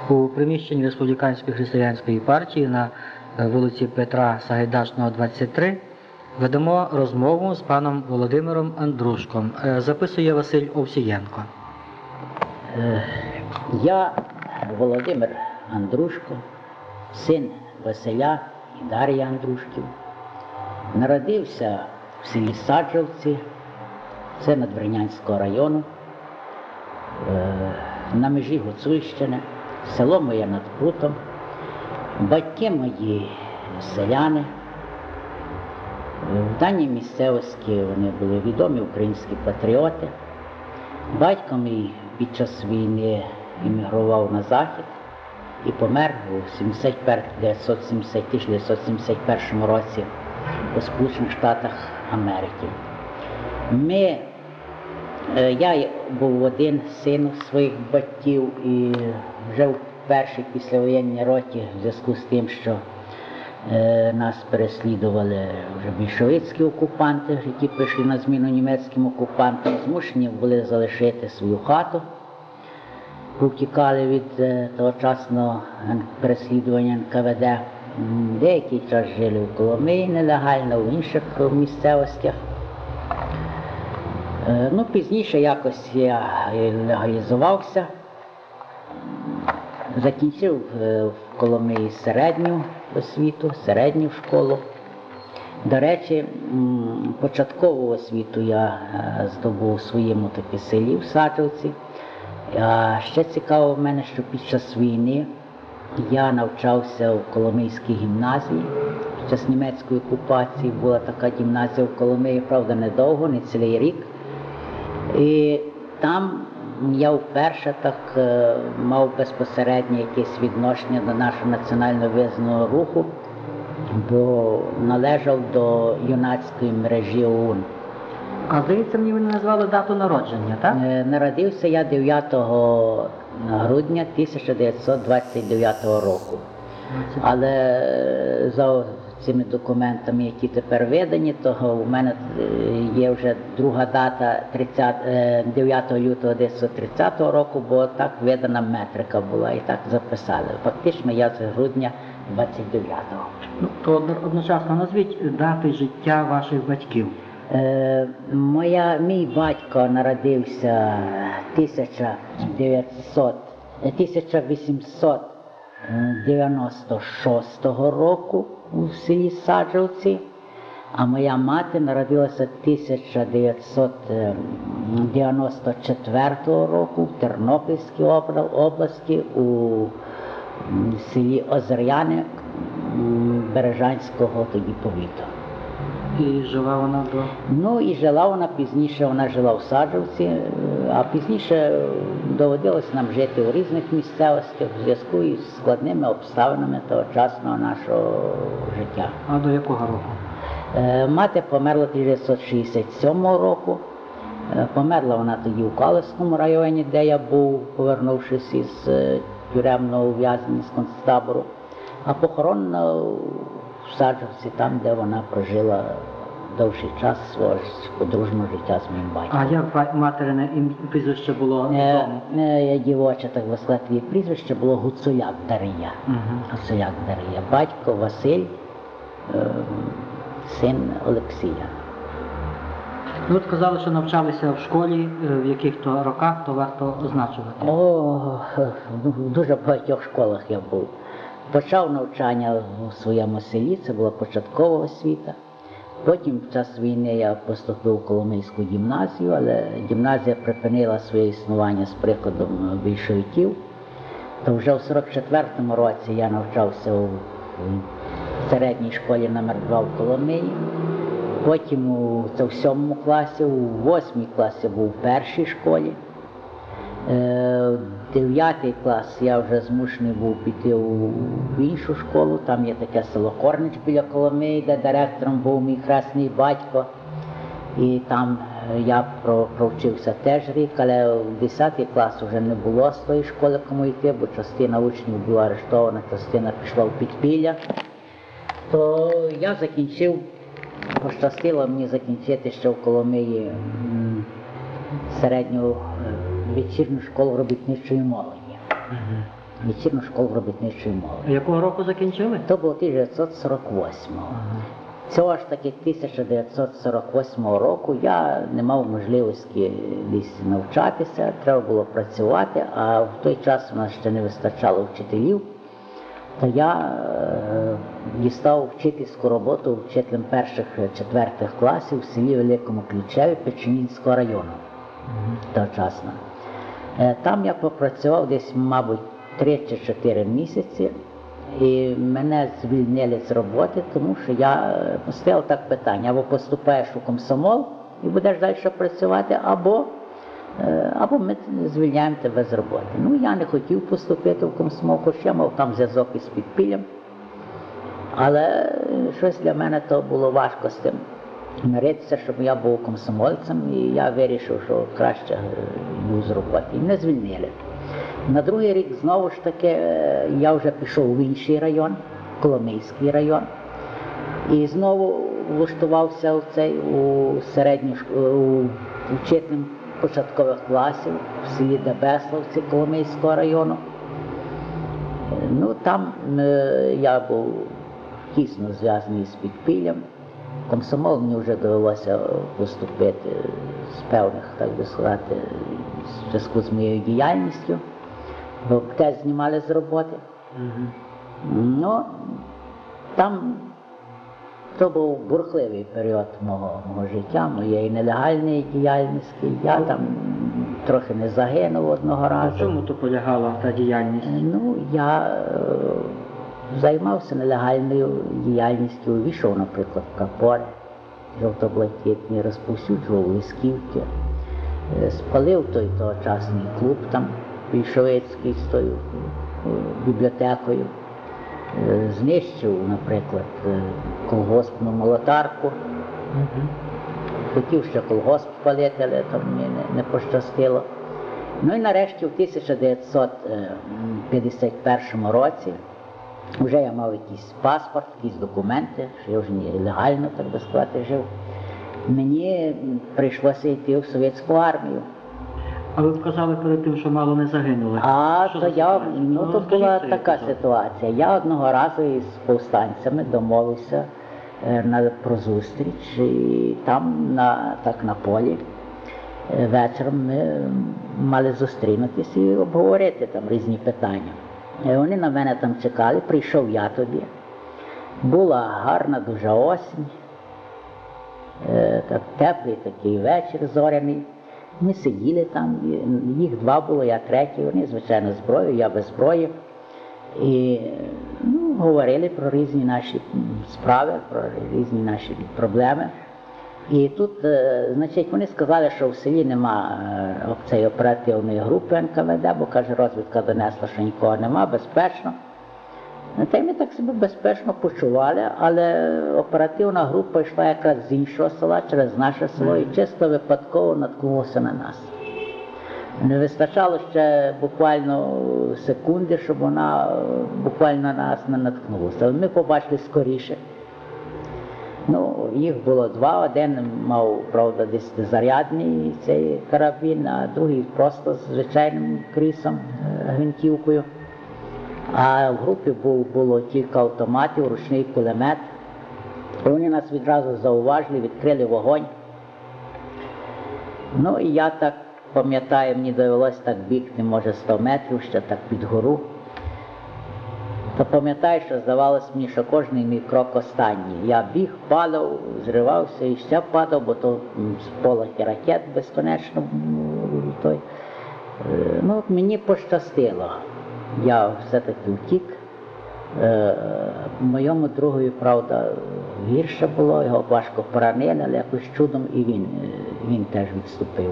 У приміщенні Республіканської християнської партії на вулиці Петра Сагайдачного, 23 ведемо розмову з паном Володимиром Андрушком. Записує Василь Овсієнко. Я Володимир Андрушко, син Василя і Дар'ї Андрушків. Народився в селі Саджавці, це Надвірнянського району, на межі Гуцульщини, село моє над Прутом. Батьки мої селяни. В даній місцевості вони були відомі українські патріоти. Батько мій під час війни емігрував на Захід і помер у 1971 році у Сполучених Штатах Америки. Я був один з син своїх батьків і вже в першій післявоєнній році, в зв'язку з тим, що нас переслідували вже більшовицькі окупанти, які прийшли на зміну німецьким окупантам, змушені були залишити свою хату, повтікали від тогочасного переслідування НКВД. Деякий час жили в Коломиї нелегально, в інших місцевостях. Пізніше якось я легалізувався, закінчив в Коломиї середню освіту, середню школу. До речі, початкову освіту я здобув у своєму селі в Саджавці. А ще цікаво в мене, що під час війни я навчався в Коломийській гімназії. Під час німецької окупації була така гімназія в Коломиї, правда, недовго, не цілий рік. І там я вперше так мав безпосереднє якесь відношення до нашого національно визнаного руху, бо належав до юнацької мережі ОУН. А здається, мені ви не назвали дату народження, так? Народився я 9 грудня 1929 року. Але за цими документами, які тепер видані, то у мене є вже друга дата 9 лютого 1930 року, бо так видана метрика була і так записали. Фактично я з грудня 29-го. То одночасно назвіть дати життя ваших батьків. Мій батько народився 1896 року у селі Саджавці, а моя мати народилася 1994 року в Тернопільській області у селі Озер'яне Бережанського тоді повіту. І жила вона до? І жила вона пізніше, вона жила в Саджавці, а пізніше доводилось нам жити у різних місцевостях в зв'язку із складними обставинами тогочасного нашого життя. А до якого року? Мати померла 1967 року. Померла вона тоді у Калицькому районі, де я був, повернувшись із тюремного ув'язнення, з концтабору. А похоронена в Саджавці, там, де вона прожила довший час свого подружнього життя з моїм батьком. А як материне прізвище було? Дівоче, так би сказати, її прізвище було Гуцуляк Дар'я. Гуцуляк Дар'я. Батько Василь, син Олексія. Ви сказали, що навчалися в школі, в яких-то роках, то варто означувати. В дуже багатьох школах я був. Почав навчання у своєму селі, це була початкова освіта. Потім в час війни я поступив у Коломийську гімназію, але гімназія припинила своє існування з приходом більшовиків. То вже у 44-му році я навчався у середній школі номер 2 в Коломиї. Потім це в 7 класі, у 8 класі був в першій школі. 9 клас я вже змушений був піти в іншу школу, там є таке село Корнич біля Коломиї, де директором був мій хресний батько. І там я провчився теж рік, але в 10 клас вже не було з тої школи кому йти, бо частина учнів була арештована, частина пішла в підпілля. То я закінчив, пощастило мені закінчити ще в Коломиї середню вечірню школу робітничої молоді. вечірню школу робітничої мови. Якого року закінчили? То було 1948-го. Ага. Цього ж таки 1948 року я не мав можливості десь навчатися, треба було працювати, а в той час у нас ще не вистачало вчителів, то я дістав вчительську роботу вчителем перших-четвертих класів в селі Великому Ключеві Печенінського району тогочасно. Там я попрацював десь, мабуть, 3 чи 4 місяці. І мене звільнили з роботи, тому що я поставив так питання: або поступаєш у комсомол і будеш далі працювати, або ми звільняємо тебе з роботи. Ну, я не хотів поступити в комсомол, хоч я мав там зв'язок із підпіллям, але щось для мене то було важко з тим миритися, щоб я був комсомольцем, і я вирішив, що краще йду з роботи. І мене звільнили. На другий рік знову ж таки я вже пішов в інший район, Коломийський район, і знову влаштувався у середню вчителем початкових класів в селі Дебеславці Коломийського району. Ну, там я був тісно зв'язаний з підпіллям. В комсомол мені вже довелося поступити з певних, так би сказати, в зв'язку з моєю діяльністю. Бо теж знімали з роботи. Ну, там то був бурхливий період мого життя, моєї нелегальної діяльності. Я там трохи не загинув одного разу. В чому то полягала та діяльність? Ну, я займався нелегальною діяльністю, війшов, наприклад, в капори жовто-блакитні, розповсюджував листівки, спалив той тогочасний клуб там, більшовицький з тою бібліотекою, знищив, наприклад, колгоспну молотарку. Хотів ще колгосп спалити, але то мені не пощастило. Ну і нарешті в 1951 році вже я мав якийсь паспорт, якісь документи, що я вже не легально, так би сказати, жив. Мені прийшлося йти в совєтську армію. А ви казали перед тим, що мало не загинули. То була така ситуація. Я одного разу із повстанцями домовився про зустріч, і там на полі вечором ми мали зустрінутися і обговорити там різні питання. Вони на мене там чекали, прийшов я тоді. Була гарна дуже осінь, теплий такий вечір зоряний. Ми сиділи там, їх 2 було, я 3, вони, звичайно, зброєю, я без зброї. І говорили про різні наші справи, про різні наші проблеми. І тут, значить, вони сказали, що в селі нема цієї оперативної групи НКВД, бо, каже, розвідка донесла, що нікого нема, безпечно. Та й ми так себе безпечно почували, але оперативна група йшла якраз з іншого села, через наше село, і чисто випадково наткнулося на нас. Не вистачало ще буквально секунди, щоб вона буквально на нас не наткнулася. Але ми побачили скоріше. Ну, їх було 2, один мав, правда, десь зарядний цей карабін, а другий просто з звичайним крісом, гвинтівкою. А в групі було кілька автоматів, ручний кулемет. Вони нас відразу зауважили, відкрили вогонь. Ну і я так пам'ятаю, мені довелося так бігти, може 100 метрів, ще так під гору. То пам'ятаю, що здавалося мені, що кожний мій крок останній. Я біг, падав, зривався і ще падав, бо то з полохи ракет безконечно. Ну, мені пощастило. Я все-таки втік. Моєму другові, правда, гірше було, його важко поранили, але якось чудом і він теж відступив.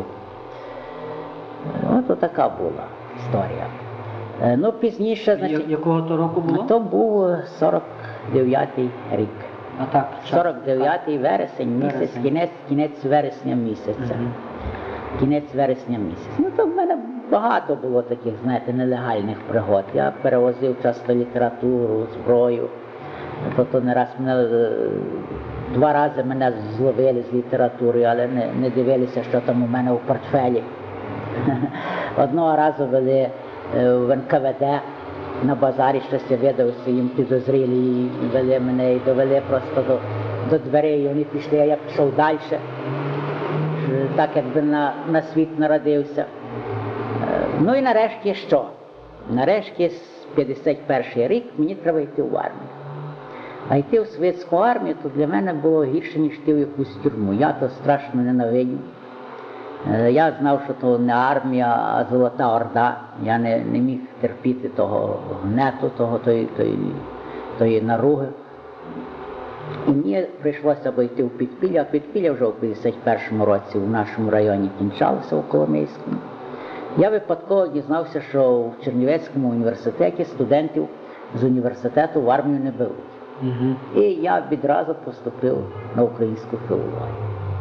От така була історія. Ну, пізніше, значить... Якого то року було? То був 49-й рік. А так, 49-й вересень місяць, кінець вересня місяця. Кінець вересня місяця. Ну, то в мене багато було таких, знаєте, нелегальних пригод. Я перевозив часто літературу, зброю. Тобто не раз мене, 2 рази мене зловили з літературою, але не дивилися, що там у мене у портфелі. Одного разу вели в НКВД на базарі щось я видався, їм підозрілі, і вели мене, і довели просто до дверей, і вони пішли, а я пішов далі, так якби на світ народився. Ну і нарешті що? Нарешті з 51 рік мені треба йти в армію. А йти в совєтську армію, то для мене було гірше, ніж йти в якусь тюрму. Я то страшно ненавидів. Я знав, що то не армія, а Золота Орда. Я не міг терпіти того гнету, тої наруги. І мені прийшлося йти в підпілля, а підпілля вже у 51-му році в нашому районі кінчалося, у Коломийському. Я випадково дізнався, що в Чернівецькому університеті студентів з університету в армію не беруть. І я відразу поступив на українську філологію.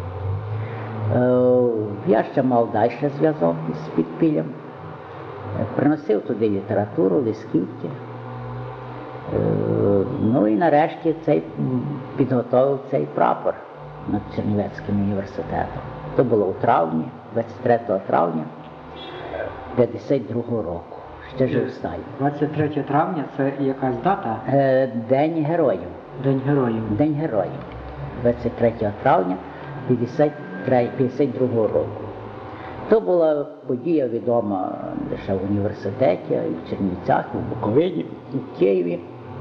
Я ще мав далі зв'язок з підпіллям. Приносив туди літературу, листівки. Ну і нарешті підготовив цей прапор над Чернівецьким університетом. Це було у травні, 23 травня 52-го року. Ще жив Сталін. 23 травня – це якась дата? День героїв. День героїв. День героїв. 23 травня 52 року. То була подія відома лише в університеті, і в Чернівцях, і в Буковині, і в Києві.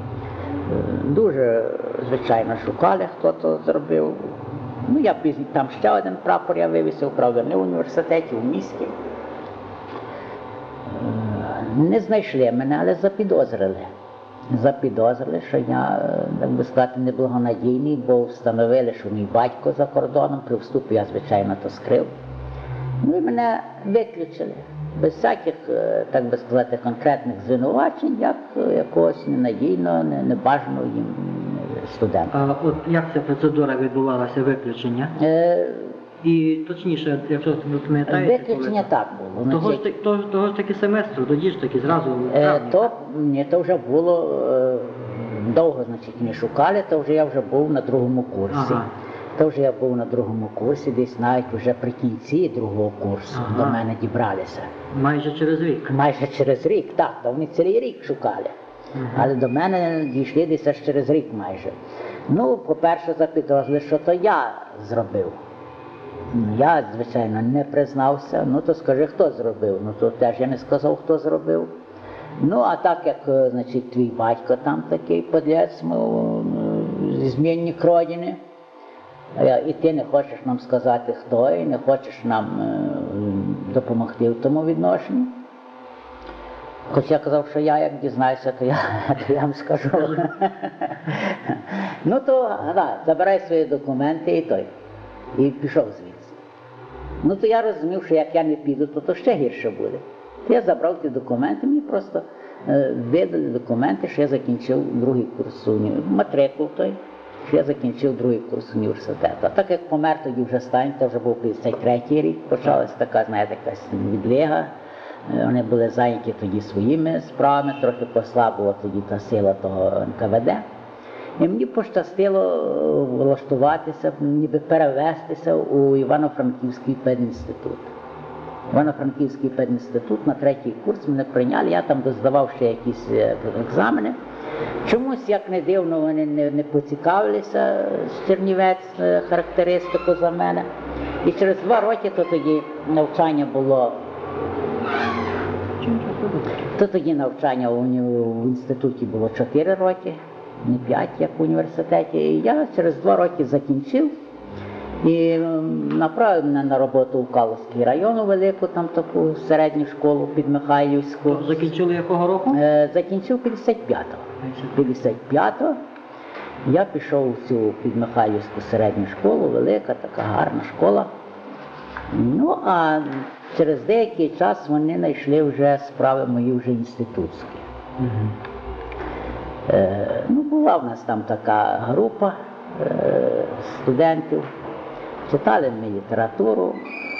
Дуже, звичайно, шукали, хто то зробив. Ну, я пізніше, там ще один прапор я вивісив, правда, не в університеті, в місті. Не знайшли мене, але запідозрили. Запідозрили, що я, так би сказати, неблагонадійний, бо встановили, що мій батько за кордоном, при вступі я, звичайно, то скрив. Ну і мене виключили, без всяких, так би сказати, конкретних звинувачень, як якогось ненадійного, небажаного їм студента. А от як ця процедура відбувалася, виключення? І точніше, якщо ви пам'ятаєте, Виключення так було. Того ж таки семестру, тоді ж таки зразу в травні. То вже було довго, значить, не шукали, то вже я вже був на другому курсі. Ага. То вже я був на другому курсі, десь навіть вже при кінці другого курсу до мене дібралися. Майже через рік. Майже через рік, так, то вони цілий рік шукали. Але до мене дійшли десь аж через рік майже. Ну, по-перше, запідозрили, що то я зробив. Я, звичайно, не признався. Ну, то скажи, хто зробив? Ну, то теж я не сказав, хто зробив. Ну, а так як, значить, твій батько там такий подлець, зі змінник родини, і ти не хочеш нам сказати, хто, і не хочеш нам допомогти в тому відношенні. Хоч я казав, що я, як дізнаюся, то я вам скажу. Ну, то, забирай свої документи і пішов звідси. Ну, то я розумів, що як я не піду, то ще гірше буде. То я забрав ті документи, мені просто видали документи, що я закінчив другий курс матрикул той, що я закінчив другий курс університету. А так як помер тоді вже Сталін, це вже був 53-й рік, почалася така, знаєте, якась відлига. Вони були зайняті тоді своїми справами, трохи послабила тоді та сила того НКВД. І мені пощастило влаштуватися, ніби перевестися у Івано-Франківський педінститут. Івано-Франківський педінститут на третій курс мене прийняли, я там доздавав ще якісь екзамени. Чомусь, як не дивно, вони не поцікавилися з Чернівець характеристику за мене. І через 2 роки то тоді навчання було. То тоді навчання в інституті було 4 роки, не 5, як в університеті. І я через 2 роки закінчив і направив мене на роботу в Калузький район, у велику там таку середню школу під Михайлівську. Закінчили якого року? Закінчив 55-го. 55-го. Я пішов в цю підмихайлівську середню школу, велика, така гарна школа. Ну, а через деякий час вони знайшли вже справи мої вже інститутські. Ну, була в нас там така група студентів, читали ми літературу.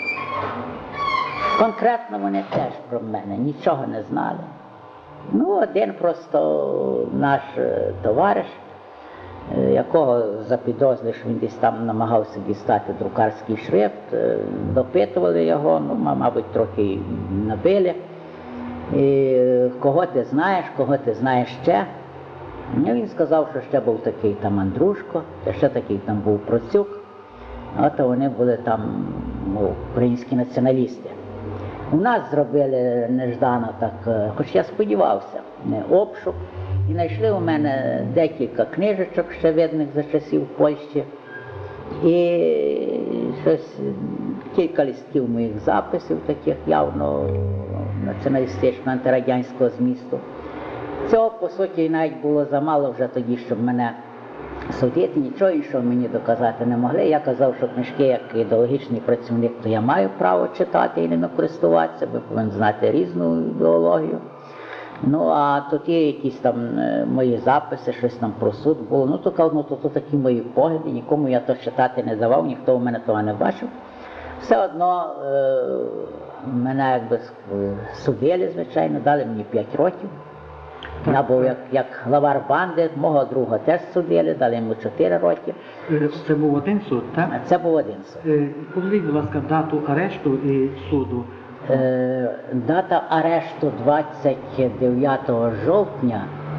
Конкретно вони теж про мене нічого не знали. Ну, один просто наш товариш, якого запідозрили, що він десь там намагався дістати друкарський шрифт, допитували його, ну, мабуть, трохи набили. І кого ти знаєш ще? Ну, він сказав, що ще був такий там Андрушко, ще такий там був Процюк. От вони були там українські націоналісти. У нас зробили неждано так, хоч я сподівався, обшук. І знайшли у мене декілька книжечок ще видних за часів Польщі. І щось, кілька листків моїх записів, таких явно націоналістично антирадянського змісту. Цього, по суті, навіть було замало вже тоді, щоб мене судити, нічого іншого мені доказати не могли. Я казав, що книжки, як ідеологічний працівник, то я маю право читати і ними користуватися, бо повинен знати різну ідеологію. Ну, а тут є якісь там мої записи, щось там про суд було. Ну, то такі мої погляди, нікому я то читати не давав, ніхто у мене того не бачив. Все одно мене якби судили, звичайно, дали мені 5 років. Я був як главар банди, мого друга теж судили, дали йому 4 роки. Це був один суд, так? Це був один суд. Повідіть, будь ласка, дату арешту і суду. Дата арешту 29 жовтня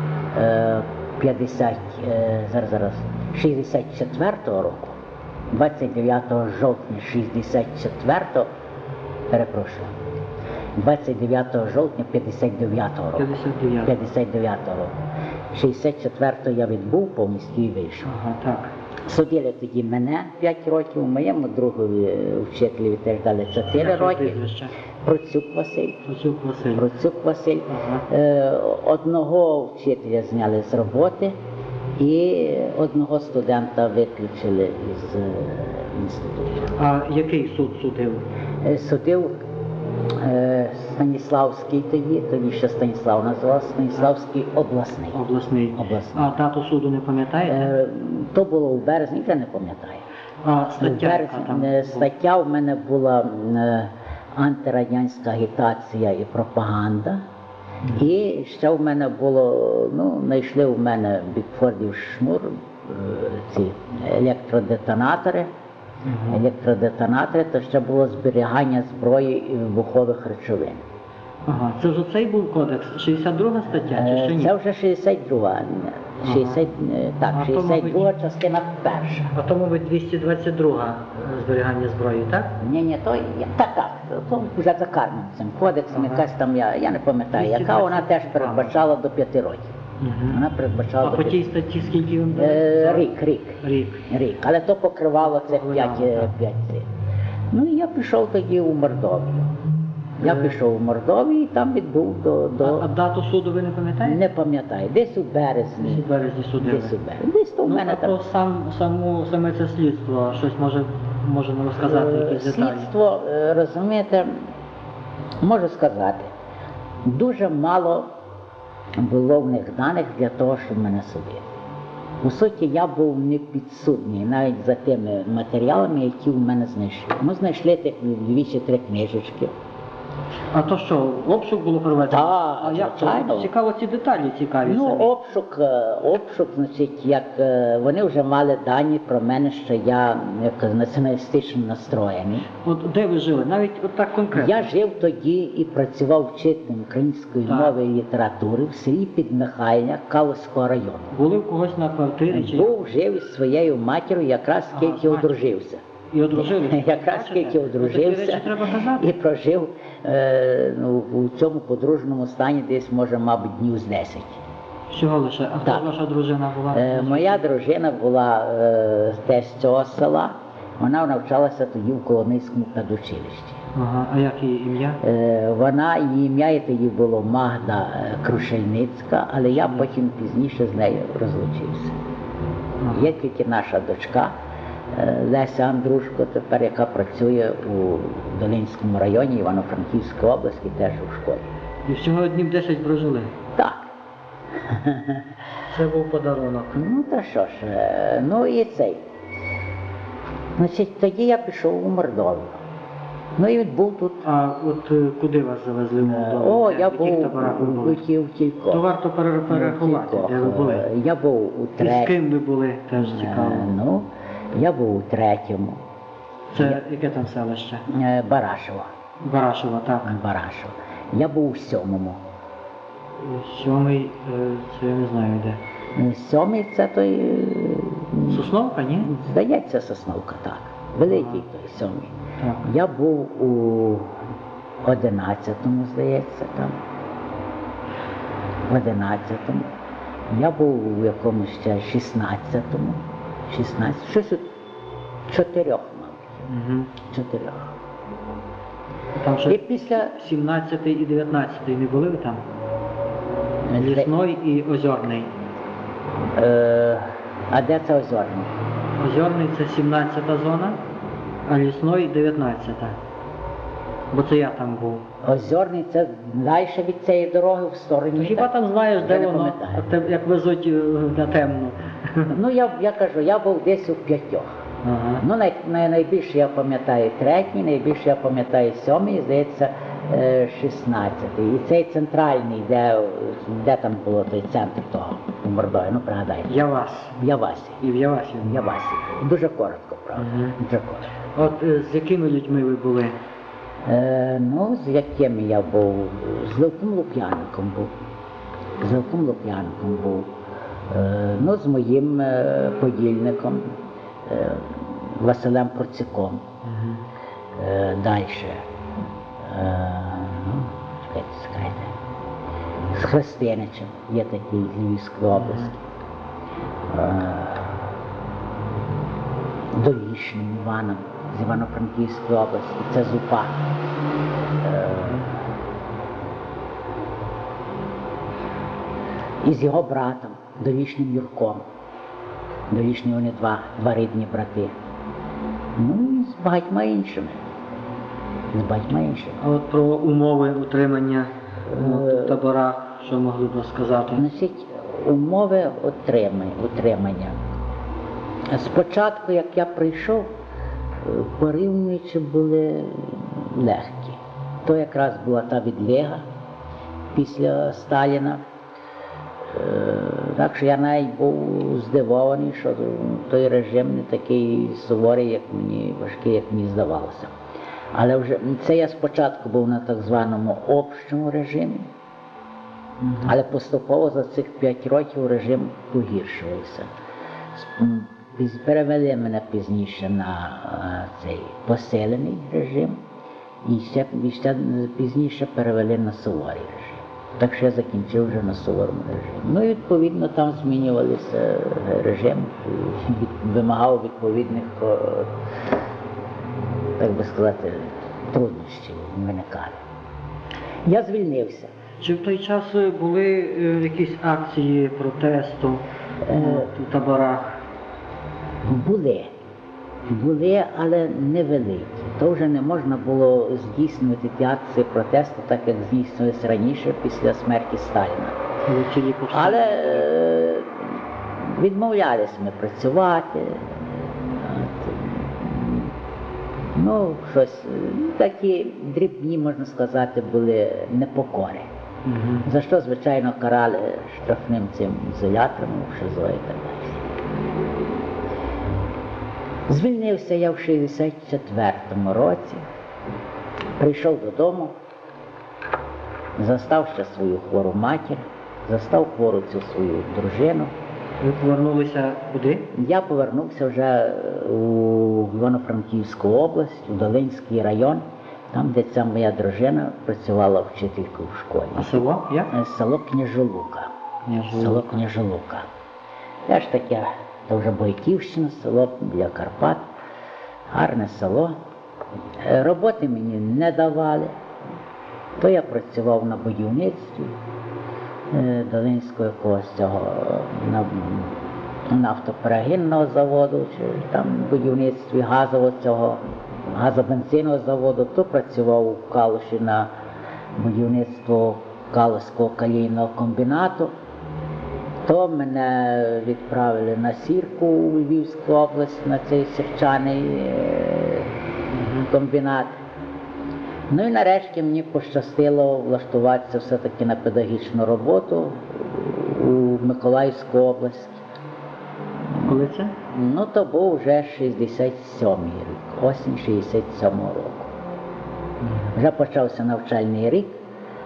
64 року. 29 жовтня 64-го, перепрошую, 29 жовтня 59-го року. 59-го року. 64-го я відбув повністю і вийшов. Ага, так. Судили тоді мене 5 років, моєму другові вчителеві теж дали 4 роки. Процюк Василь. Процюк Василь. Ага. Одного вчителя зняли з роботи і одного студента виключили із інституту. А який суд судив? Судив Станіславський тоді ще Станіслав називався, Станіславський обласний. Обласний. А дату суду не пам'ятаєте? То було у березні, вже не пам'ятаю. А стаття? Стаття в мене була антирадянська агітація і пропаганда. І ще в мене було, знайшли у мене Бікфордів шнур, ці електродетонатори. Електродетонатори, то ще було зберігання зброї і вибухових речовин. Ага, це вже цей був кодекс, 62 стаття, чи ще ні? Це вже 62, 62 частина перша. А то, мабуть, 222 зберігання зброї, так? Ні, то вже за Карменцем. Кодексом якась там, я не пам'ятаю, яка вона теж передбачала до 5 років. Вона передбачала А по тій статті скільки вам? Рік. Але то покривало це 5 цих. Ну і я пішов тоді у Мордовію. Я пішов у Мордовію і там відбув до... А дату суду ви не пам'ятаєте? Не пам'ятаю. Десь у березні. Десь у березні судили. Десь то в мене так. Саме це слідство, щось можемо розказати, якісь деталі? Слідство, розумієте, можу сказати, дуже мало було в них даних для того, щоб мене судити. По суті, я був не підсудний навіть за тими матеріалами, які в мене знайшли. Ми знайшли тих 2 чи 3 книжечки. А то що, обшук було проведено? Так, а як звичайно. Цікаво, ці деталі цікаві самі. Обшук, значить, як вони вже мали дані про мене, що я націоналістично настроєний. От де ви жили? Навіть от так конкретно? Я жив тоді і працював вчителем української мови і літератури в селі Підмихайлня Калузького району. Були в когось на квартирі? Був, жив із своєю матір'ю, якраз скільки одружився. І одружився? Якраз скільки одружився і прожив у цьому подружному стані десь, може, мабуть, днів з 10. Всього лише? А хто ваша дружина була? Моя дружина була теж з цього села. Вона навчалася тоді в Коломийському педучилищі. Ага, а як її ім'я? Її ім'я тоді було Магда Крушельницька, але я потім пізніше з нею розлучився. Є тільки наша дочка Леся Андрушко, тепер, яка працює у Долинському районі Івано-Франківської області, теж у школі. І всього днів 10 прожили? Так. Це був подарунок. Ну, та що ж, і цей. Значить, тоді я пішов у Мордовію. Ну і відбув тут. А от куди вас завезли в Молдову? Я був у Кількох. То варто перерахувати, де ви були. Я був у третьому. І з ким ви були, теж цікаво. Я був у третьому. Це яке там Барашево. Барашево, так. Барашево. Я був у 7-му. 7-й, це я не знаю де. 7-й це той, Сосновка, ні? здається, Сосновка, так. Великий той 7-й. Так. Я був у 11-му, здається, там. В 11-му. Я був у якомусь ще 16-му. 16, щось у 4, мабуть. Угу. 4. Там І ще після 17-й і 19-й не були ви там? Лісной і Озерний. А де це Озерний? Озерний це 17-та зона, а Лісной 19-та. Бо це я там був. Озерний це далі від цієї дороги в стороні. Ну, хіба там знаєш, Я де не воно, пам'ятаю. як везуть на темну? Ну я кажу, я був десь у 5. Ага. Ну, найбільше я пам'ятаю 3-й, найбільше я пам'ятаю 7-й, здається, 16-й. І цей центральний, де там було той центр того у Мордові, ну пригадайте. Явас. В Явасі. І в Явасі. В Явасі. Дуже коротко, правда. Мгм. Дуже коротко. От з якими людьми ви були? Ну, з якими я був? З Левком Лук'яником був. З Левком Лук'яником був. Ну, з моїм подільником Василем Проциком. Угу. Далі. Ну, чекайте. З Христиничем, є такий з Львівської області. Довішнім Іваном з Івано-Франківської області, це Зупа. І з його братом, Довішнім Юрком. Довішні вони два рідні брати. Ну і з багатьма іншими. З багатьма іншими. А от про умови утримання в таборах, що могли б розказати? Значить, умови утримання. Спочатку, як я прийшов, порівнюючи були легкі. То якраз була та відлига після Сталіна. Так що я навіть був здивований, що той режим не такий суворий, як мені, важкий, як мені здавалося. Але вже це я спочатку був на так званому общому режимі, але поступово за цих 5 років режим погіршувався. Перевели мене пізніше на цей посилений режим і ще пізніше перевели на суворий режим. Так що я закінчив вже на суворому режимі. Ну і відповідно там змінювався режим, вимагав відповідних, так би сказати, труднощів виникали. Я звільнився. Чи в той час були якісь акції протесту у таборах? Були, але невеликі. То вже не можна було здійснювати ті акції протесту, так як здійснювалися раніше, після смерті Сталіна. Але відмовлялися ми працювати. Ну, щось, такі дрібні, можна сказати, були непокори. За що, звичайно, карали штрафним цим ізолятором, ШИЗО і так далі. Звільнився я в 64-му році, прийшов додому, застав ще свою хвору матір, застав хвору цю свою дружину. Ви повернулися куди? Я повернувся вже у Івано-Франківську область, у Долинський район, там, де ця моя дружина працювала вчителькою в школі. А село? Як? Село Княжолука. Село Княжолука. Теж таке, це вже Бойківщина, село біля Карпат. Гарне село. Роботи мені не давали. То я працював на будівництві Долинського якогось цього нафтоперегінного заводу, чи там будівництві газового цього, газобензинного заводу, то працював у Калуші на будівництво Калуського калійного комбінату. То мене відправили на Сірку у Львівську область, на цей сірчаний комбінат. Ну і нарешті мені пощастило влаштуватися все-таки на педагогічну роботу у Миколаївську область. Коли це? Ну то був вже 67-й рік, осінь 67-го року. Вже почався навчальний рік,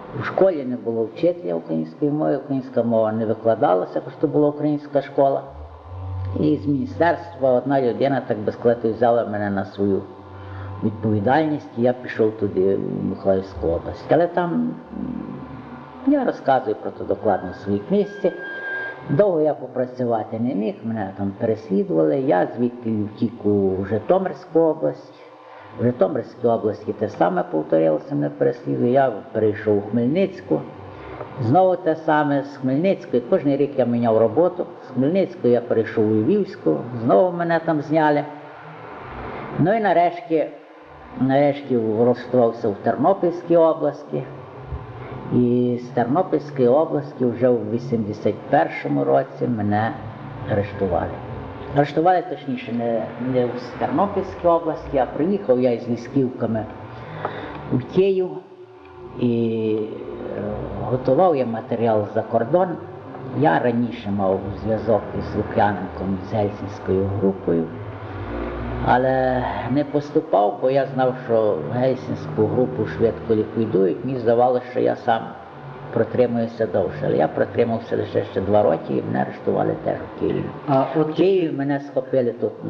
У школі не було вчителя української мови, українська мова не викладалася, хоч то була українська школа. І з міністерства одна людина, так би сказати, взяла мене на свою відповідальність, і я пішов туди, в Миколаївську область. Але там, я розказую про це докладно в своїй книжці, довго я попрацювати не міг, мене там переслідували, я звідти втік у Житомирську область. В Житомирській області те саме повторилося, мене переслідували, я перейшов у Хмельницьку. Знову те саме, з Хмельницької, кожен рік я міняв роботу, з Хмельницької я перейшов у Львівську, знову мене там зняли. Ну і нарешті влаштувався в Тернопільській області. І з Тернопільської області вже в 81-му році мене арештували. Арештували, точніше, не в Тернопільській області, а приїхав я із листівками в Київ і готував я матеріал за кордон. Я раніше мав зв'язок із Лук'яненком, з Гельсінською групою, але не поступав, бо я знав, що Гельсінську групу швидко ліквідують. Мені здавалося, що я сам протримуюся довше. Але я протримався лише ще 2 роки і мене арештували теж в Києві. В Києві мене схопили тут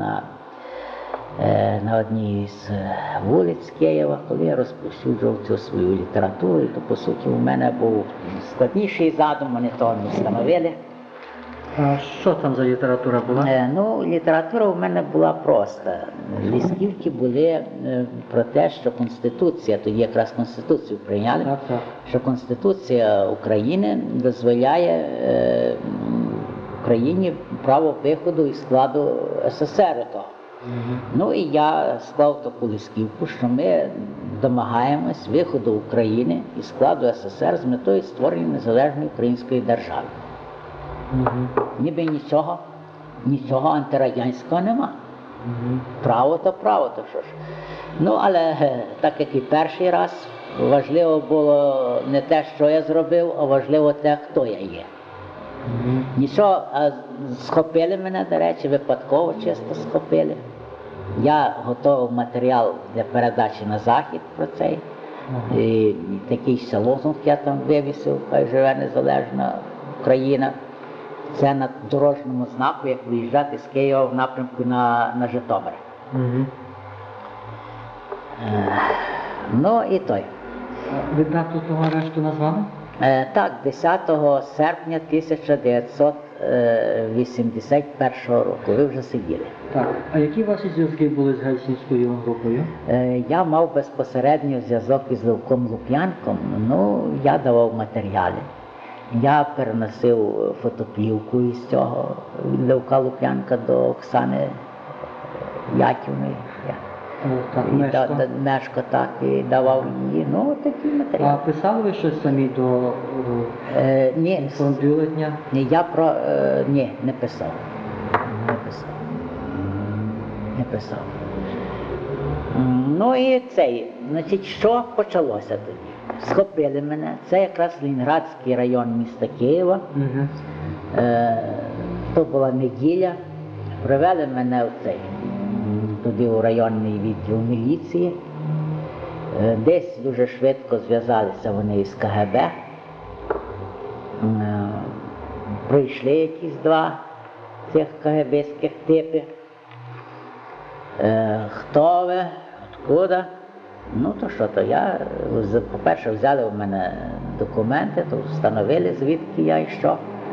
на одній з вулиць Києва, коли я розповсюджував цю свою літературу. І то, по суті, у мене був складніший задум, вони того не встановили. А що там за література була? Література у мене була проста. Листівки були про те, що Конституція, тоді якраз Конституцію прийняли, що Конституція України дозволяє Україні право виходу із складу СССР. Ну і я склав таку листівку, що ми домагаємось виходу України із складу СССР з метою створення незалежної української держави. Ніби нічого антирадянського нема. Право, то що ж. Ну, але так як і перший раз, важливо було не те, що я зробив, а важливо те, хто я є. Нічого, схопили мене, до речі, випадково чисто схопили. Я готував матеріал для передачі на Захід про цей. І такий ще лозунг я там вивісив, хай живе незалежна Україна. Це на дорожньому знаку, як виїжджати з Києва в напрямку на Житомир. Ну і той. Ви дату того арешту назвали? Так, 10 серпня 1981 року. Ви вже сиділи. Так. А які ваші зв'язки були з Гельсінською групою? Я мав безпосередньо зв'язок із Левком Лук'янком. Ну, я давав матеріали. Я переносив фотоплівку із цього від Левка Лук'янка до Оксани Яківної. Мешко, так, і давав її, ну, такі матеріали. А писали ви щось самі до бюлетня? Ні, не писав. Ну і значить, що почалося тоді? Схопили мене, це якраз Ленінградський район міста Києва. То була неділя, привели мене туди у районний відділ міліції. Десь дуже швидко зв'язалися вони із КГБ. Прийшли якісь 2 цих КГБських типи. Хто ви? Откуда? Ну то що то, по-перше, взяли у мене документи, то встановили, звідки я і що.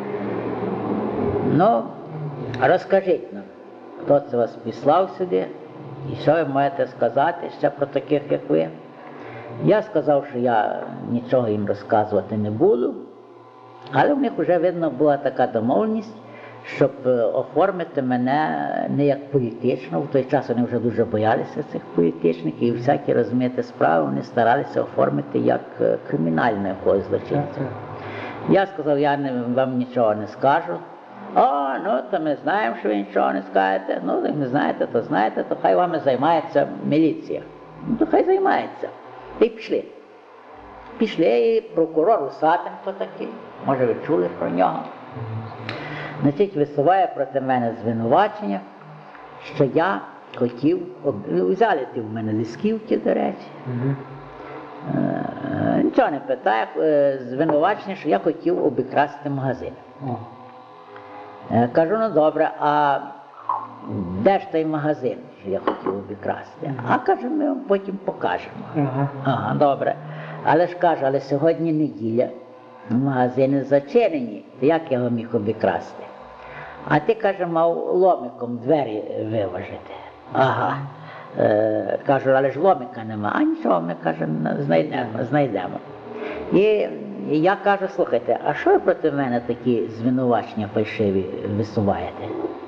Ну, розкажіть нам, хто це вас післав сюди, і що ви маєте сказати ще про таких, як ви. Я сказав, що я нічого їм розказувати не буду, але в них вже, видно, була така домовленість, щоб оформити мене не як політично. В той час вони вже дуже боялися цих політичних, і всякі, розумієте, справи вони старалися оформити як кримінального якогось злочинця. Я сказав, я вам нічого не скажу. Ну, то ми знаємо, що ви нічого не скажете. Ну, як не знаєте, то хай вами займається міліція. Ну, то хай займається. І пішли. Пішли, і прокурор Усатенко такий, може ви чули про нього. Значить, висуває проти мене звинувачення, що я хотів, взяли в мене листівки, до речі. Нічого не питає, звинувачення, що я хотів обікрасти магазин. О. Кажу, ну добре, а де ж той магазин, що я хотів обікрасти? А каже, ми вам потім покажемо. Ага. Ага, добре. Але ж кажу, але сьогодні неділя, магазини зачинені, то як я його міг обікрасти? А ти, каже, мав ломиком двері виважити. Ага. Кажу, але ж ломика нема. А нічого, ми, каже, знайдемо. І я кажу, слухайте, а що ви проти мене такі звинувачення фальшиві висуваєте?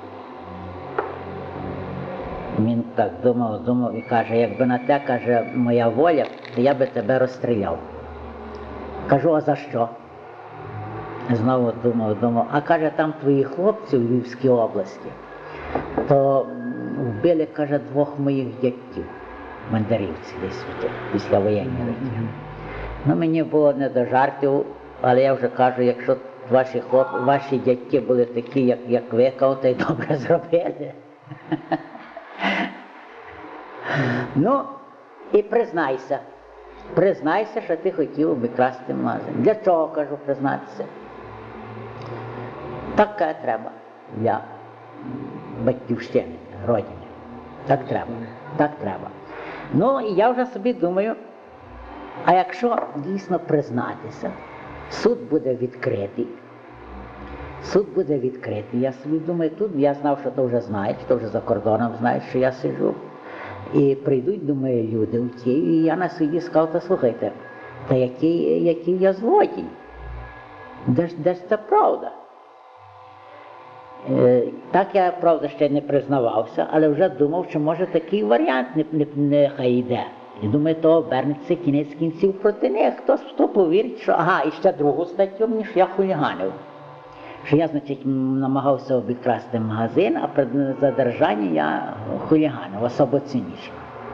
Він так думав і каже, якби на те, каже, моя воля, то я би тебе розстріляв. Кажу, а за що? Знову думав, а каже, там твої хлопці в Львівській області, то вбили, каже, 2 моїх дядьків, мандарівці десь після воєнні роки. Ну, мені було не до жартів, але я вже кажу, якщо ваші дядьки були такі, як ви, то й добре зробили. Ну, і признайся, що ти хотів обікрасти магазин. Для чого, кажу, признатися? Так треба для батьківщини, родини. Так треба. Ну, і я вже собі думаю, а якщо дійсно признатися, суд буде відкритий. Я собі думаю, тут я знав, що то вже знають, що вже за кордоном знають, що я сиджу. І прийдуть, думаю, люди в ті, і я на суді сказав, та слухайте, та який я злодій? Де ж це правда? Так я, правда, ще не признавався, але вже думав, що може такий варіант нехай йде. І думаю, то обернеться кінець кінців проти них. Хто повірить, що, ага, і ще другу статтю мені, що я хуліганив. Що я, значить, намагався обікрасти магазин, а при задержанні я хуліганив, особо цінніше.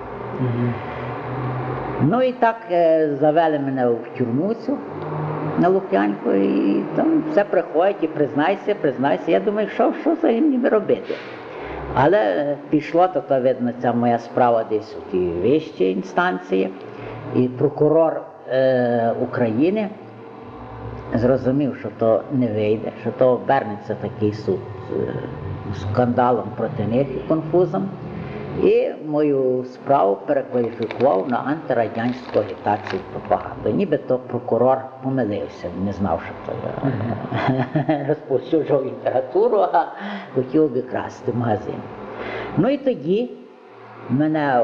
Ну і так завели мене в тюрму цю, на Лук'янку, і там все приходять і признайся. Я думаю, що взагалі мені робити? Але пішло, то видно, ця моя справа десь у тій вищій інстанції, і прокурор України зрозумів, що то не вийде, що то обернеться такий суд скандалом проти них і конфузом, і мою справу перекваліфікував на антирадянську агітацію і пропаганду. Нібито прокурор помилився, не знав, що то я розповсюджував літературу, а хотів обікрасти магазин. Ну і тоді мене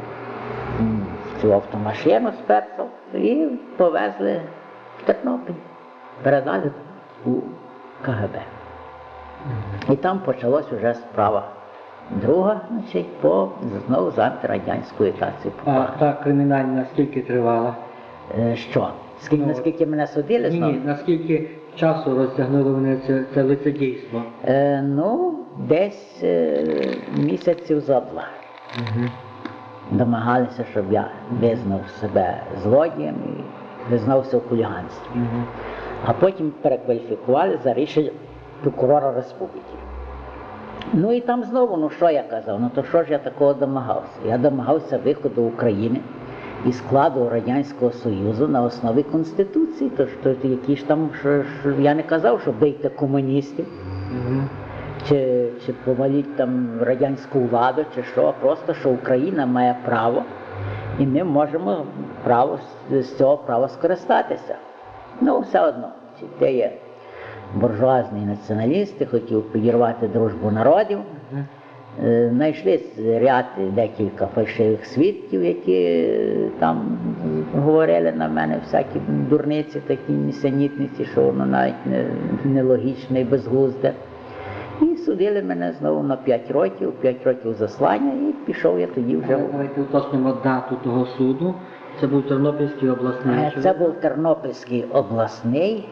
в цю автомашину спершу і повезли в Тернопіль, передали у КГБ. І там почалась вже справа друга, значить, знову з антирадянською агітацією. А та кримінальна скільки тривала? Що? Наскільки мене судили знову? Ні, наскільки часу розтягнули вони це лицедійство? Ну, десь місяців зо 2. Домагалися, щоб я визнав себе злодієм і визнався у хуліганстві. А потім перекваліфікували за рішення прокурора республіки. Ну і там знову, ну що я казав, ну то що ж я такого домагався? Я домагався виходу України із складу Радянського Союзу на основі Конституції. То які ж там, я не казав, що бийте комуністів, чи поваліть там радянську владу, чи що, а просто, що Україна має право, і ми можемо з цього права скористатися. Ну, все одно, це є буржуазні націоналісти, хотів підірвати дружбу народів. Знайшли ряд декілька фальшивих свідків, які там говорили на мене всякі дурниці, такі нісенітниці, що воно навіть нелогічне і безглузде. І судили мене знову на 5 років заслання, і пішов я тоді вже. Давайте уточнимо дату того суду. Це був Тернопільський обласний. Це був Тернопільський обласний.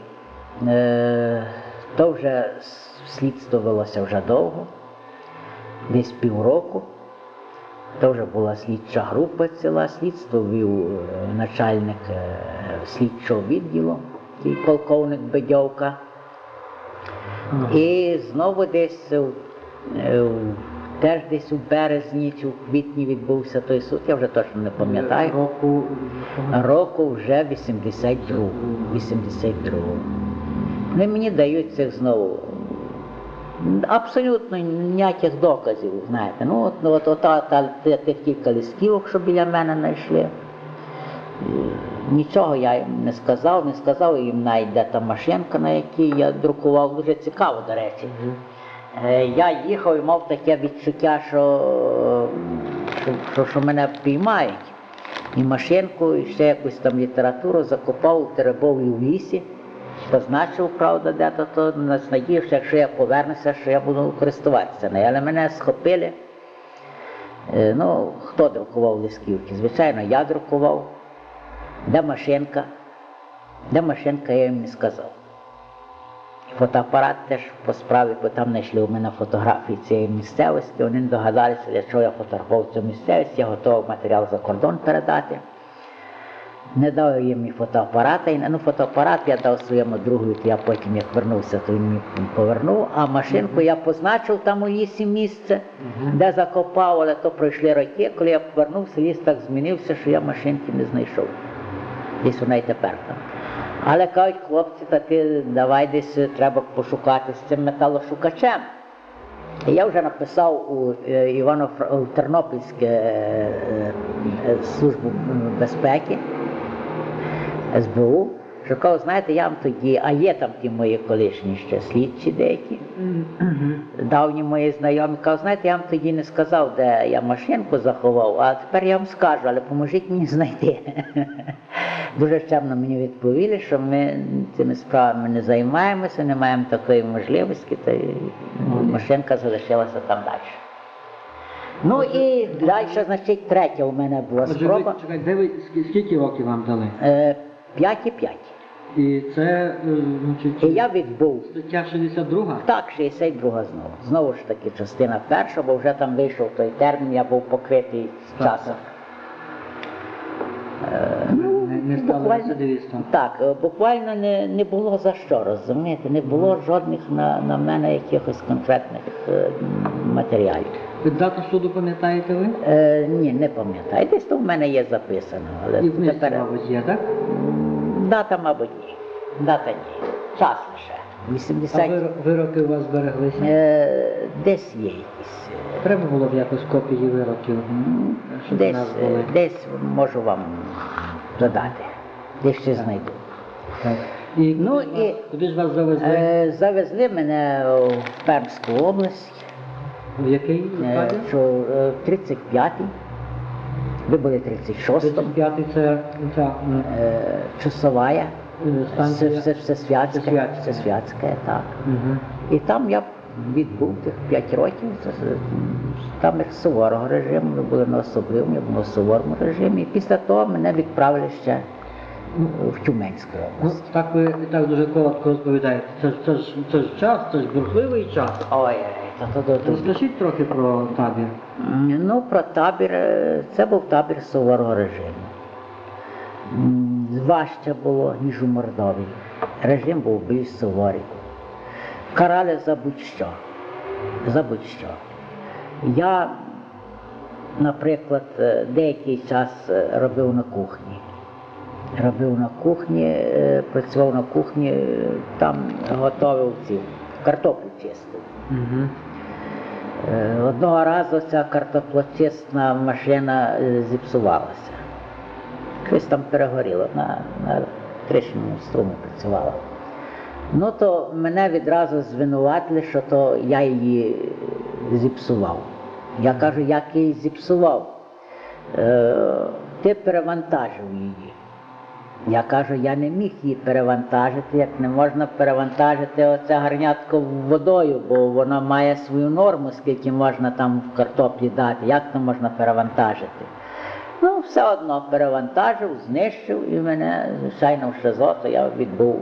То вже слідство велося вже довго, десь півроку. То вже була слідча група ціла, слідство вів начальник слідчого відділу, такий полковник Бедьовка. І знову десь в теж десь у березні чи у квітні відбувся той суд, я вже точно не пам'ятаю. Року вже 82. Ну і мені дають цих знову абсолютно ніяких доказів, знаєте. Ну, тих кілька листівок, що біля мене знайшли. Нічого я їм не сказав їм навіть, де та машинка, на якій я друкував, дуже цікаво, до речі. Я їхав і мав таке відчуття, що мене впіймають. І машинку, і ще якусь там літературу закопав у Теребові в лісі, позначив, правда, де-то, то надіявся, що якщо я повернуся, що я буду користуватися нею. Але мене схопили. Ну, хто друкував листівки? Звичайно, я друкував. Де машинка? Де машинка, я їм не сказав. Фотоапарат теж по справі, бо там знайшли у мене фотографії цієї місцевості. Вони не догадалися, для чого я фотографував цю місцевість, я готовий матеріал за кордон передати. Не дав їм і фотоапарата, фотоапарат я дав своєму другу, я потім як вернувся, то він мені повернув, а машинку я позначив там у лісі місце, де закопав, але то пройшли роки, коли я повернувся, ліс так змінився, що я машинки не знайшов. Десь вона й тепер там. Але кажуть, хлопці, таки давай десь треба пошукати з цим металошукачем. І я вже написав у Тернопільську службу безпеки, СБУ, що кажу, знаєте, я вам тоді, а є там ті мої колишні ще слідчі деякі, давні мої знайомі, кажу, знаєте, я вам тоді не сказав, де я машинку заховав, а тепер я вам скажу, але поможіть мені знайти. Дуже чемно мені відповіли, що ми цими справами не займаємося, не маємо такої можливості, та машинка залишилася там далі. Ну і далі, значить, третя у мене була спроба. Чекайте, скільки років вам дали? 5 і 5. І це, значить, І я відбув. стаття 62? Так, 62 знову. Знову ж таки, частина перша, бо вже там вийшов той термін, я був покритий з часом. Не стали рецидивістом? Так, буквально не було за що, розумієте, не було жодних на мене якихось конкретних матеріалів. Дату суду пам'ятаєте ви? Ні, не пам'ятаю. Десь то в мене є записано. Але І в книжці, мабуть, є, так? Дата, мабуть, ні. Дата ні. Час лише. 80... А вироки у вас збереглися? Десь є якісь. Треба було б якось копії вироків, щоб у нас були. Десь можу вам додати. Десь ще знайду. Так. І куди ж вас завезли? Завезли мене в Пермську область. В який стадій? 35-й. Ви були 36-м. 35-й це ця Часовая. станція? Всесвятська, так. Угу. І там я відбув тих 5 років. Там як суворого режиму, ми були на особливому, я був на суворому режимі. І після того мене відправили ще в Тюменську область. Ну, так ви так дуже коротко розповідаєте. Це ж час, це ж бурхливий час. Ой, Розкажіть трохи про табір. Ну, про табір, це був табір суворого режиму. Важче було, ніж у Мордовії. Режим був більш суворий. Карали за будь-що. За будь-що. Я, наприклад, деякий час робив на кухні. Працював на кухні, там готував картоплю чистив. Угу. Одного разу ця картоплочисна машина зіпсувалася. Щось там перегоріло, на тричному струмі працювала. Ну то мене відразу звинуватили, що то я її зіпсував. Я кажу, як я її зіпсував? Ти перевантажив її. Я кажу, я не міг її перевантажити, як не можна перевантажити оце гарнятко водою, бо вона має свою норму, скільки можна там в картоплі дати, як то можна перевантажити. Ну, все одно перевантажив, знищив і мене, звичайно, в ШИЗО, то я відбув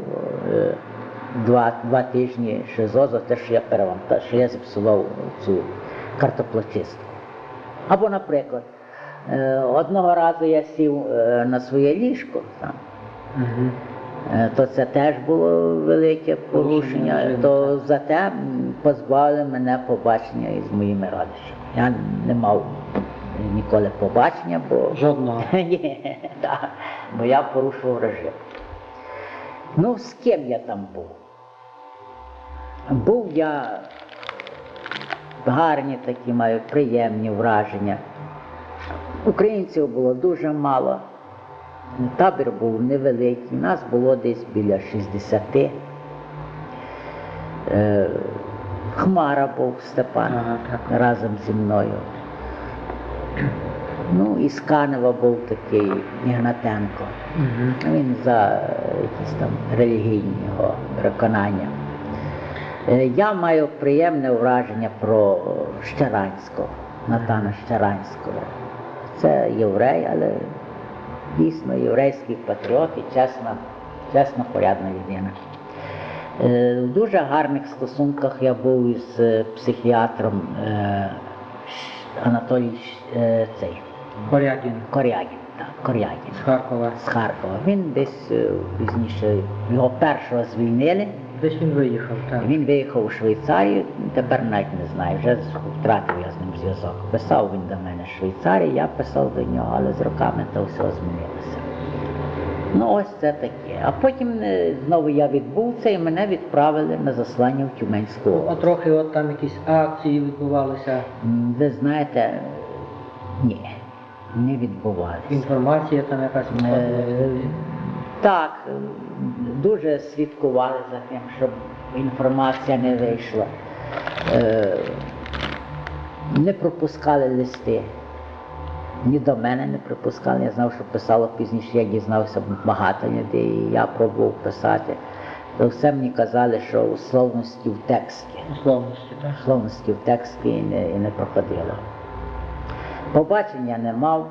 2 тижні ШИЗО за те, що я зіпсував цю картоплочистку. Або, наприклад, одного разу я сів на своє ліжко там, То це теж було велике порушення, режиму, то зате позбавили мене побачення із моїми родичами. Я не мав ніколи побачення, бо Жодного. Ні, да, бо я порушував режим. Ну, з ким я там був? Був я гарні такі, маю приємні враження. Українців було дуже мало. Табір був невеликий, нас було десь біля 60. Хмара був Степан Ага, так. разом зі мною. Ну, із Канева був такий Ігнатенко. Угу. Він за якісь там релігійні його переконання. Я маю приємне враження про Щеранського, Натана Щеранського. Це єврей, але дійсно єврейський патріот і чесна, порядна людина. В дуже гарних стосунках я був із психіатром Анатолій Корягін Корягін. з Харкова. З Харкова. Він десь пізніше, його першого звільнили, Десь він виїхав, так. він виїхав у Швейцарію, тепер навіть не знаю, вже втратив я з ним зв'язок. Писав він до мене з Швейцарії, я писав до нього, але з роками то все змінилося. Ну ось це таке. А потім знову я відбув це і мене відправили на заслання в Тюменську А область. трохи от там якісь акції відбувалися, Ви знаєте, ні, не відбувалися. інформація там якась виходила. Так, дуже слідкували за тим, щоб інформація не вийшла. Не пропускали листи. Ні до мене не пропускали, я знав, що писало пізніше, я дізнався багато людей, і я пробував писати. То все мені казали, що условності в тексті. Условності, так? Условності в тексті і не проходило. Побачення не мав.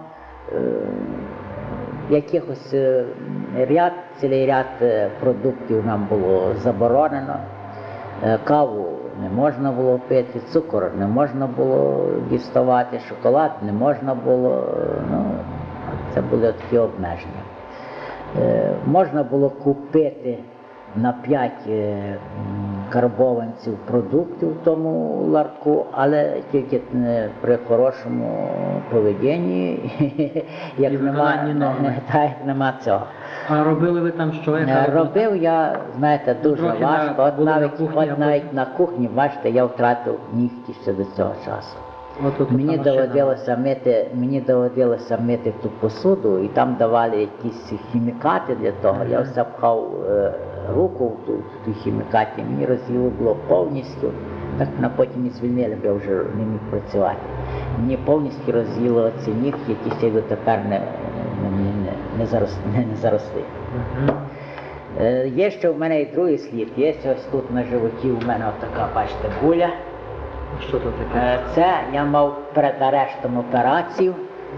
Якихось цілий ряд продуктів нам було заборонено. Каву не можна було пити, цукор не можна було діставати, шоколад не можна було. Ну, це були такі обмеження. Можна було купити на 5 карбованців продуктів в тому ларку, але тільки при хорошому поведінні, як нема цього. А робили ви там що? Робив я, знаєте, дуже Трохи важко. От були на навіть, кухні, а от навіть на кухні, бачите, я втратив нігті ще до цього часу. Мені доводилося мити ту посуду, і там давали якісь хімікати для того. Я все пхав руку в ту хімікаті, мені розділо було повністю. Так мене потім і звільнили, бо я вже не міг працювати. Мені повністю розділо ці нігті, які ще дотепер не заросли. Є ще в мене і другий слід. Є ось тут на животі у мене така, бачите, буля. Що то таке? Це я мав перед арештом операцію.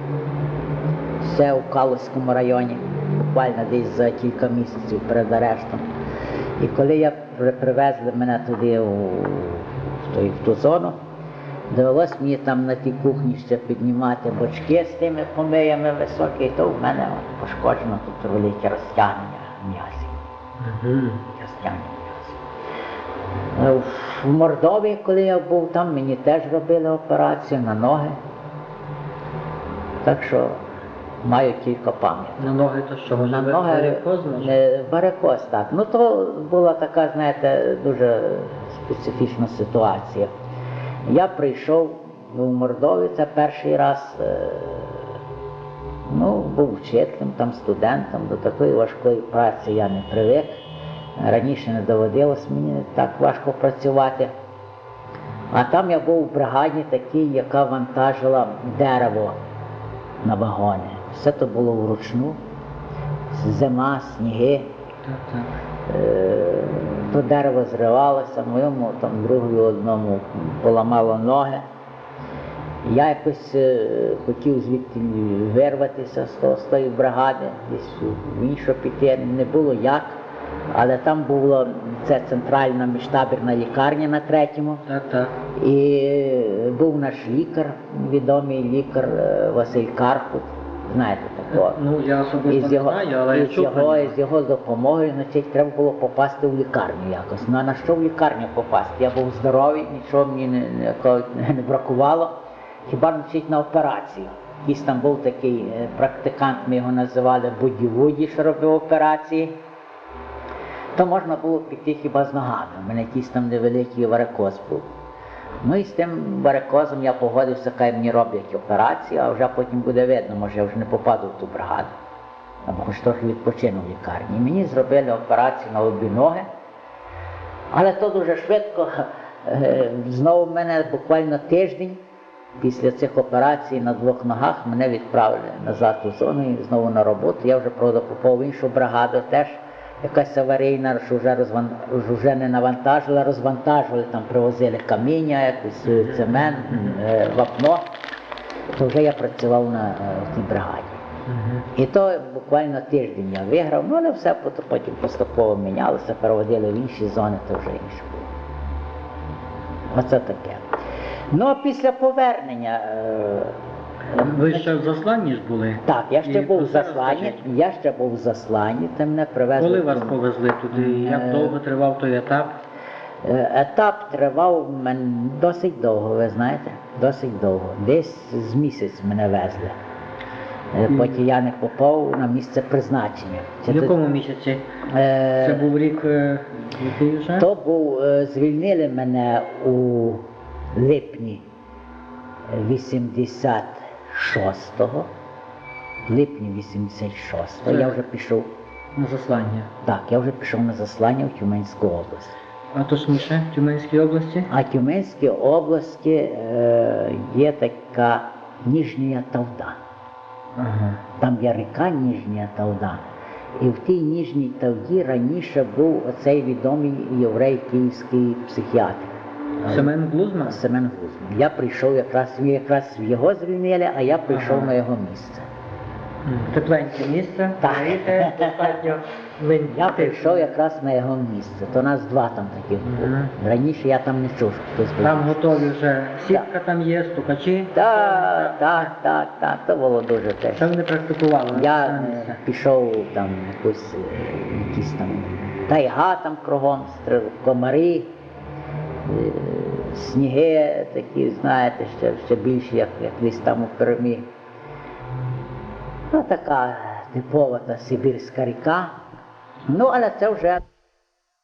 Це у Калузькому районі, буквально десь за кілька місяців перед арештом. І коли привезли мене туди в ту зону, довелося мені там на тій кухні ще піднімати бочки з тими помиями високі, і то в мене пошкоджено тут велике розтягнення м'язів. В Мордовії, коли я був там, мені теж робили операцію на ноги. Так що маю кілька пам'яток. На ноги то що? На ноги варикоз? варикоз, так. Ну то була така, знаєте, дуже специфічна ситуація. Я прийшов в Мордові, це перший раз, був вчителем, там студентом, до такої важкої праці я не привик. Раніше не доводилось мені так важко працювати. А там я був в бригаді такій, яка вантажила дерево на вагони. Все то було вручну, зима, сніги. То дерево зривалося, моєму там другові одному поламало ноги. Я якось хотів звідти вирватися з тої бригади, десь в іншу піти, не було як. Але там була це центральна міжтабірна лікарня на 3-му. І був наш лікар, відомий лікар Василь Карпут. знаєте такого. Ну, я особисто не знаю, але я чув про нього. з його допомогою, значить, треба було попасти в лікарню якось. Ну а на що в лікарню попасти? Я був здоровий, нічого мені не бракувало, хіба значить на операцію. Якийсь там був такий практикант, ми його називали Буді-Вуді, що робив операції. То можна було піти хіба з ногами. У мене якийсь там невеликий варикоз був. Ну і з тим варикозом я погодився, хай мені роблять операцію, а вже потім буде видно, може я вже не попаду в ту бригаду. Або хоч трохи відпочину в лікарні. І мені зробили операцію на обі ноги. Але то дуже швидко. Знову в мене буквально тиждень після цих операцій на двох ногах мене відправили назад у зону і знову на роботу. Я вже, правда, попав в іншу бригаду теж. Якась аварійна, що вже не навантажила, розвантажували, там привозили каміння, якийсь цемент, вапно, то вже я працював в тій бригаді. І то буквально тиждень я виграв, ну але все потім поступово мінялося, переводили в інші зони, то вже інше було. Оце таке. Ну а після повернення... Ви ще в засланні ж були? Так, я ще І був про в це засланні, там мене привезли. Коли вас повезли туди? Як довго тривав той етап? Етап тривав в мене досить довго, ви знаєте, досить довго. Десь з місяць мене везли. Потім я не попав на місце призначення. В якому місяці? Це був рік, який вже? То був, звільнили мене у липні 86-го. В липні 86-го я вже пішов. На заслання. Так, я вже пішов на заслання в Тюменську область. А точніше, в Тюменській області? А в Тюменській області є така Ніжня Тавда. Ага. Там є ріка Ніжня Тавда. І в тій Ніжній Тавді раніше був оцей відомий єврей київський психіатр. Семен Глузман? Семен Глузман. Я прийшов якраз його звільнили, а я прийшов на його місце. Тепленьке місце, Так. достатньо Я прийшов якраз на його місце, то нас два там таких було. Раніше я там не чув, що хтось був. Там готові вже сітка там є, стукачі. Так, то було дуже теж. Це ви не практикували? Я пішов там якісь там тайга там кругом, комари, сніги такі, знаєте, ще більші, як десь там у Пермі. Ну, така типова та сибірська ріка. Ну, але це вже